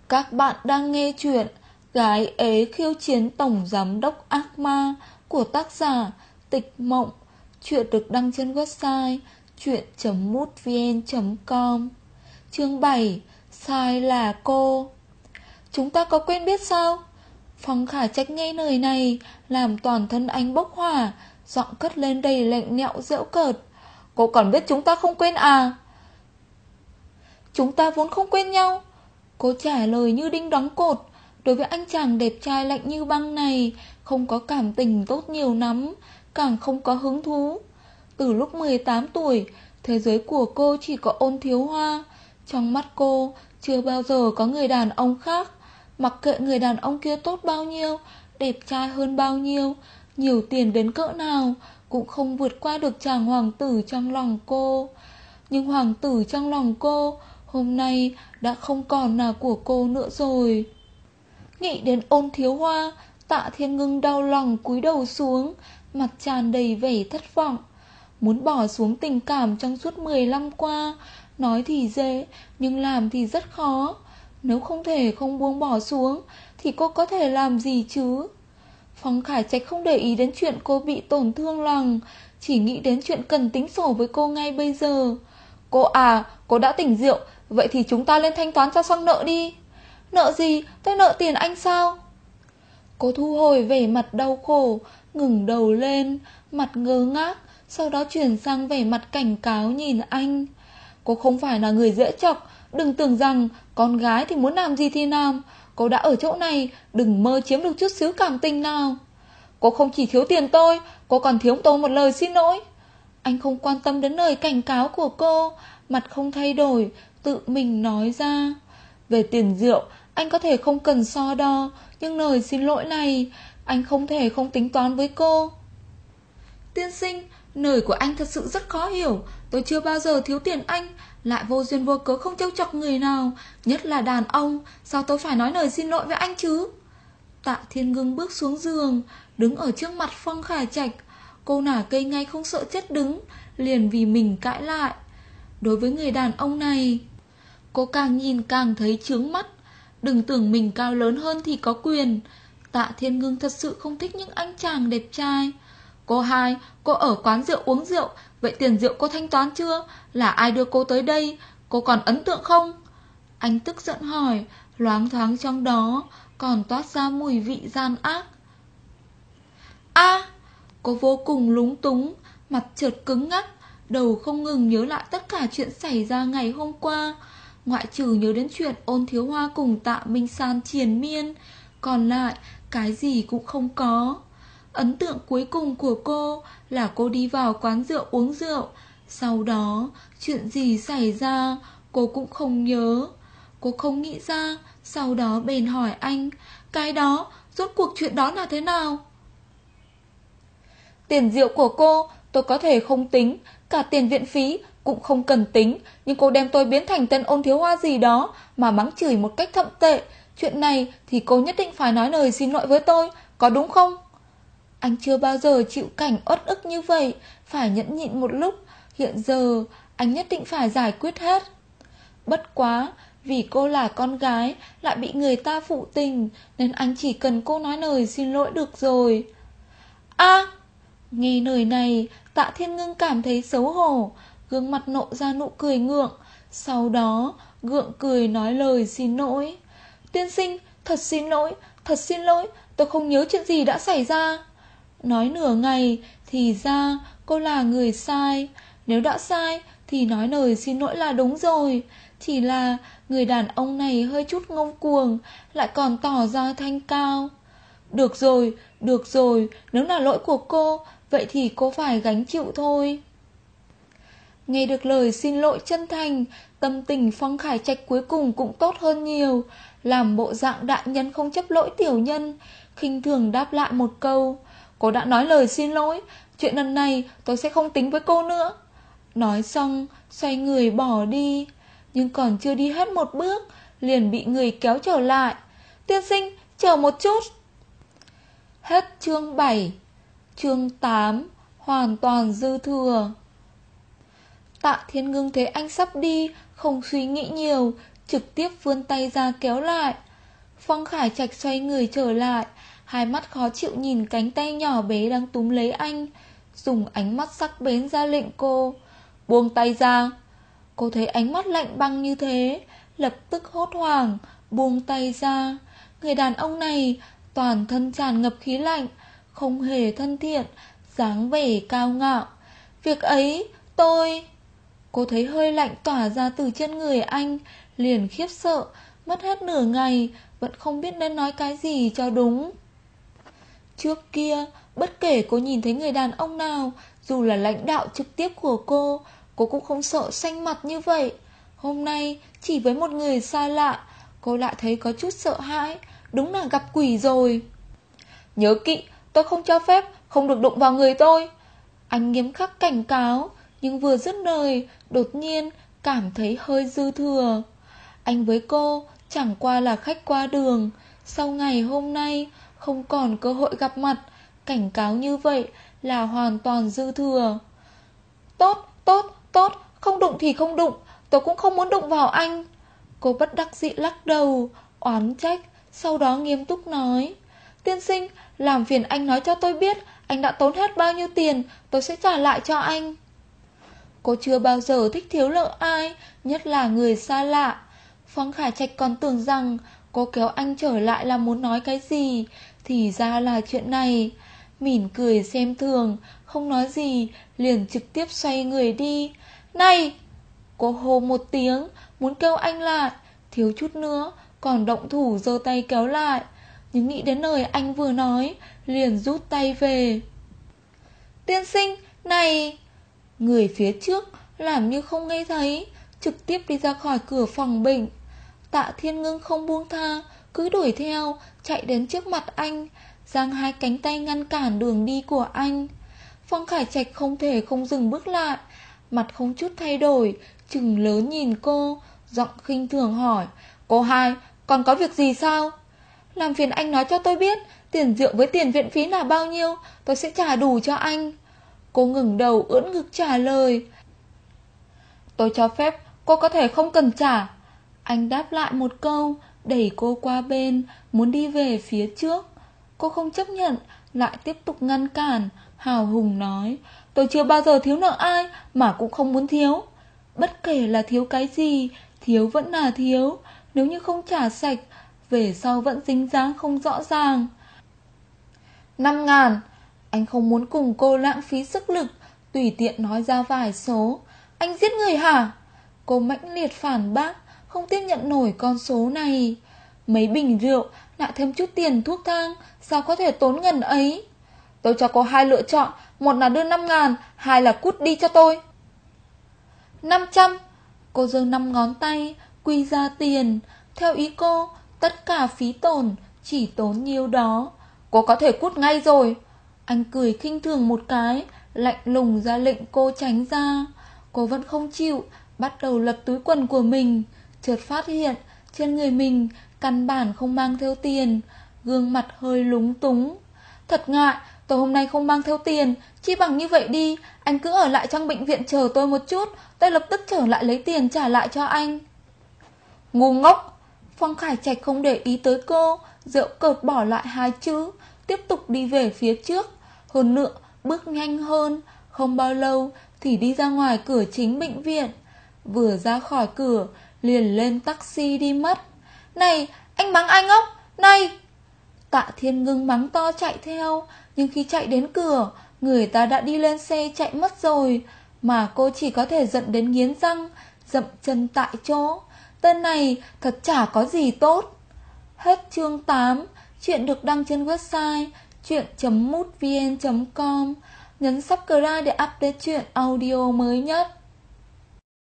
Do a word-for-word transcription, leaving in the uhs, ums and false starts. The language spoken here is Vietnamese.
Các bạn đang nghe chuyện Gái ế khiêu chiến tổng giám đốc ác ma của tác giả Tịch Mộng. Chuyện được đăng trên website chuyện chấm mútvn chấm com. Chương bảy. Sai là cô. Chúng ta có quen biết sao? Phong Khả Trạch nghe lời này làm toàn thân anh bốc hỏa, giọng cất lên đầy lạnh lẽo giễu cợt. Cô còn biết chúng ta không quen à? Chúng ta vốn không quen nhau. Cô trả lời như đinh đóng cột. Đối với anh chàng đẹp trai lạnh như băng này, không có cảm tình tốt nhiều lắm, càng không có hứng thú. Từ lúc mười tám tuổi, thế giới của cô chỉ có Ôn Thiếu Hoa. Trong mắt cô chưa bao giờ có người đàn ông khác. Mặc kệ người đàn ông kia tốt bao nhiêu, đẹp trai hơn bao nhiêu, nhiều tiền đến cỡ nào, cũng không vượt qua được chàng hoàng tử trong lòng cô. Nhưng hoàng tử trong lòng cô hôm nay đã không còn là của cô nữa rồi. Nghĩ đến Ôn Thiếu Hoa, Tạ Thiên Ngưng đau lòng cúi đầu xuống, mặt tràn đầy vẻ thất vọng. Muốn bỏ xuống tình cảm trong suốt mười năm qua, nói thì dễ, nhưng làm thì rất khó. Nếu không thể không buông bỏ xuống, thì cô có thể làm gì chứ? Phong Khải Trạch không để ý đến chuyện cô bị tổn thương lòng, chỉ nghĩ đến chuyện cần tính sổ với cô ngay bây giờ. Cô à, cô đã tỉnh rượu, vậy thì chúng ta lên thanh toán cho xong nợ đi. Nợ gì? Tôi nợ tiền anh sao? Cô thu hồi vẻ mặt đau khổ, ngẩng đầu lên, mặt ngơ ngác, sau đó chuyển sang vẻ mặt cảnh cáo nhìn anh. Cô không phải là người dễ chọc, đừng tưởng rằng con gái thì muốn làm gì thì làm. Cô đã ở chỗ này, đừng mơ chiếm được chút xíu cảm tình nào. Cô không chỉ thiếu tiền tôi, cô còn thiếu tôi một lời xin lỗi. Anh không quan tâm đến lời cảnh cáo của cô, mặt không thay đổi, tự mình nói ra. Về tiền rượu, anh có thể không cần so đo, nhưng lời xin lỗi này, anh không thể không tính toán với cô. Tiên sinh, lời của anh thật sự rất khó hiểu. Tôi chưa bao giờ thiếu tiền anh, lại vô duyên vô cớ không trêu chọc người nào, nhất là đàn ông. Sao tôi phải nói lời xin lỗi với anh chứ? Tạ Thiên Ngưng bước xuống giường, đứng ở trước mặt Phong Khải Trạch. Cô nả cây ngay không sợ chết đứng, liền vì mình cãi lại. Đối với người đàn ông này, cô càng nhìn càng thấy chướng mắt. Đừng tưởng mình cao lớn hơn thì có quyền. Tạ Thiên Ngưng thật sự không thích những anh chàng đẹp trai. Cô hai, cô ở quán rượu uống rượu, vậy tiền rượu cô thanh toán chưa? Là ai đưa cô tới đây? Cô còn ấn tượng không? Anh tức giận hỏi, loáng thoáng trong đó còn toát ra mùi vị gian ác. A, à, cô vô cùng lúng túng, mặt chợt cứng ngắc, đầu không ngừng nhớ lại tất cả chuyện xảy ra ngày hôm qua. Ngoại trừ nhớ đến chuyện Ôn Thiếu Hoa cùng Tạ Minh San triền miên, còn lại cái gì cũng không có. Ấn tượng cuối cùng của cô là cô đi vào quán rượu uống rượu. Sau đó, chuyện gì xảy ra cô cũng không nhớ. Cô không nghĩ ra, sau đó bèn hỏi anh, cái đó, rốt cuộc chuyện đó là thế nào? Tiền rượu của cô, tôi có thể không tính, cả tiền viện phí cũng không cần tính, nhưng cô đem tôi biến thành tên Ôn Thiếu Hoa gì đó mà mắng chửi một cách thậm tệ. Chuyện này thì cô nhất định phải nói lời xin lỗi với tôi, có đúng không? Anh chưa bao giờ chịu cảnh uất ức như vậy, phải nhẫn nhịn một lúc. Hiện giờ anh nhất định phải giải quyết hết. Bất quá, vì cô là con gái, lại bị người ta phụ tình, nên anh chỉ cần cô nói lời xin lỗi được rồi. A, à, nghe lời này, Tạ Thiên Ngưng cảm thấy xấu hổ, gương mặt nộ ra nụ cười ngượng. Sau đó gượng cười nói lời xin lỗi. Tiên sinh, thật xin lỗi, thật xin lỗi, tôi không nhớ chuyện gì đã xảy ra. Nói nửa ngày, thì ra cô là người sai. Nếu đã sai thì nói lời xin lỗi là đúng rồi. Chỉ là người đàn ông này hơi chút ngông cuồng, lại còn tỏ ra thanh cao. Được rồi, được rồi, nếu là lỗi của cô, vậy thì cô phải gánh chịu thôi. Nghe được lời xin lỗi chân thành, tâm tình Phong Khải Trạch cuối cùng cũng tốt hơn nhiều. Làm bộ dạng đại nhân không chấp lỗi tiểu nhân, khinh thường đáp lại một câu, cô đã nói lời xin lỗi, chuyện lần này tôi sẽ không tính với cô nữa. Nói xong, xoay người bỏ đi. Nhưng còn chưa đi hết một bước, liền bị người kéo trở lại. Tiên sinh, chờ một chút. Hết chương bảy. Chương tám. Hoàn toàn dư thừa. Tạ Thiên Ngưng thấy anh sắp đi, không suy nghĩ nhiều, trực tiếp vươn tay ra kéo lại. Phong Khải Trạch xoay người trở lại, hai mắt khó chịu nhìn cánh tay nhỏ bé đang túm lấy anh, dùng ánh mắt sắc bén ra lệnh cô buông tay ra. Cô thấy ánh mắt lạnh băng như thế, lập tức hốt hoảng, buông tay ra. Người đàn ông này toàn thân tràn ngập khí lạnh, không hề thân thiện, dáng vẻ cao ngạo. Việc ấy, tôi... Cô thấy hơi lạnh tỏa ra từ trên người anh, liền khiếp sợ, mất hết nửa ngày, vẫn không biết nên nói cái gì cho đúng. Trước kia, bất kể cô nhìn thấy người đàn ông nào, dù là lãnh đạo trực tiếp của cô, cô cũng không sợ xanh mặt như vậy. Hôm nay, chỉ với một người xa lạ, cô lại thấy có chút sợ hãi, đúng là gặp quỷ rồi. Nhớ kỹ, tôi không cho phép, không được đụng vào người tôi. Anh nghiêm khắc cảnh cáo, nhưng vừa dứt lời, đột nhiên cảm thấy hơi dư thừa. Anh với cô chẳng qua là khách qua đường, sau ngày hôm nay không còn cơ hội gặp mặt, cảnh cáo như vậy là hoàn toàn dư thừa. Tốt, tốt, tốt, không đụng thì không đụng, tôi cũng không muốn đụng vào anh. Cô bất đắc dĩ lắc đầu, oán trách, sau đó nghiêm túc nói: Tiên sinh, làm phiền anh nói cho tôi biết anh đã tốn hết bao nhiêu tiền, tôi sẽ trả lại cho anh. Cô chưa bao giờ thích thiếu nợ ai, nhất là người xa lạ. Phong Khải Trạch còn tưởng rằng cô kéo anh trở lại là muốn nói cái gì, thì ra là chuyện này. Mỉm cười xem thường, không nói gì, liền trực tiếp xoay người đi. Này! Cô hô một tiếng, muốn kêu anh lại, thiếu chút nữa còn động thủ giơ tay kéo lại. Nhưng nghĩ đến lời anh vừa nói, liền rút tay về. Tiên sinh, này! Người phía trước làm như không nghe thấy, trực tiếp đi ra khỏi cửa phòng bệnh. Tạ Thiên Ngưng không buông tha, cứ đuổi theo, chạy đến trước mặt anh, giang hai cánh tay ngăn cản đường đi của anh. Phong Khải Trạch không thể không dừng bước lại, mặt không chút thay đổi, trừng lớn nhìn cô, giọng khinh thường hỏi: Cô hai, còn có việc gì sao? Làm phiền anh nói cho tôi biết, tiền rượu với tiền viện phí là bao nhiêu, tôi sẽ trả đủ cho anh. Cô ngẩng đầu ưỡn ngực trả lời: Tôi cho phép, cô có thể không cần trả. Anh đáp lại một câu, đẩy cô qua bên, muốn đi về phía trước. Cô không chấp nhận, lại tiếp tục ngăn cản, hào hùng nói: Tôi chưa bao giờ thiếu nợ ai, mà cũng không muốn thiếu. Bất kể là thiếu cái gì, thiếu vẫn là thiếu. Nếu như không trả sạch, về sau vẫn dính dáng không rõ ràng. Năm ngàn. Anh không muốn cùng cô lãng phí sức lực, tùy tiện nói ra vài số. Anh giết người hả? Cô mãnh liệt phản bác, không tiếp nhận nổi con số này. Mấy bình rượu, lại thêm chút tiền thuốc thang, sao có thể tốn ngần ấy? Tôi cho cô hai lựa chọn, một là đưa năm ngàn, hai là cút đi cho tôi. Năm trăm. Cô giơ năm ngón tay, quy ra tiền. Theo ý cô, tất cả phí tổn chỉ tốn nhiêu đó. Cô có thể cút ngay rồi. Anh cười khinh thường một cái, lạnh lùng ra lệnh cô tránh ra. Cô vẫn không chịu, bắt đầu lật túi quần của mình. Chợt phát hiện trên người mình căn bản không mang theo tiền, gương mặt hơi lúng túng. Thật ngại, tôi hôm nay không mang theo tiền. Chi bằng như vậy đi, anh cứ ở lại trong bệnh viện chờ tôi một chút, tôi lập tức trở lại lấy tiền trả lại cho anh. Ngu ngốc. Phong Khải Trạch không để ý tới cô, giễu cợt bỏ lại hai chữ, tiếp tục đi về phía trước. Hơn nữa, bước nhanh hơn, không bao lâu thì đi ra ngoài cửa chính bệnh viện. Vừa ra khỏi cửa, liền lên taxi đi mất. Này, anh mắng ai ngốc, này! Tạ Thiên Ngưng mắng to chạy theo, nhưng khi chạy đến cửa, người ta đã đi lên xe chạy mất rồi, mà cô chỉ có thể giận đến nghiến răng, dậm chân tại chỗ. Tên này thật chả có gì tốt. Hết chương tám. Chuyện được đăng trên website chuyện chấm mútvn chấm com. Nhấn subscribe để update chuyện audio mới nhất.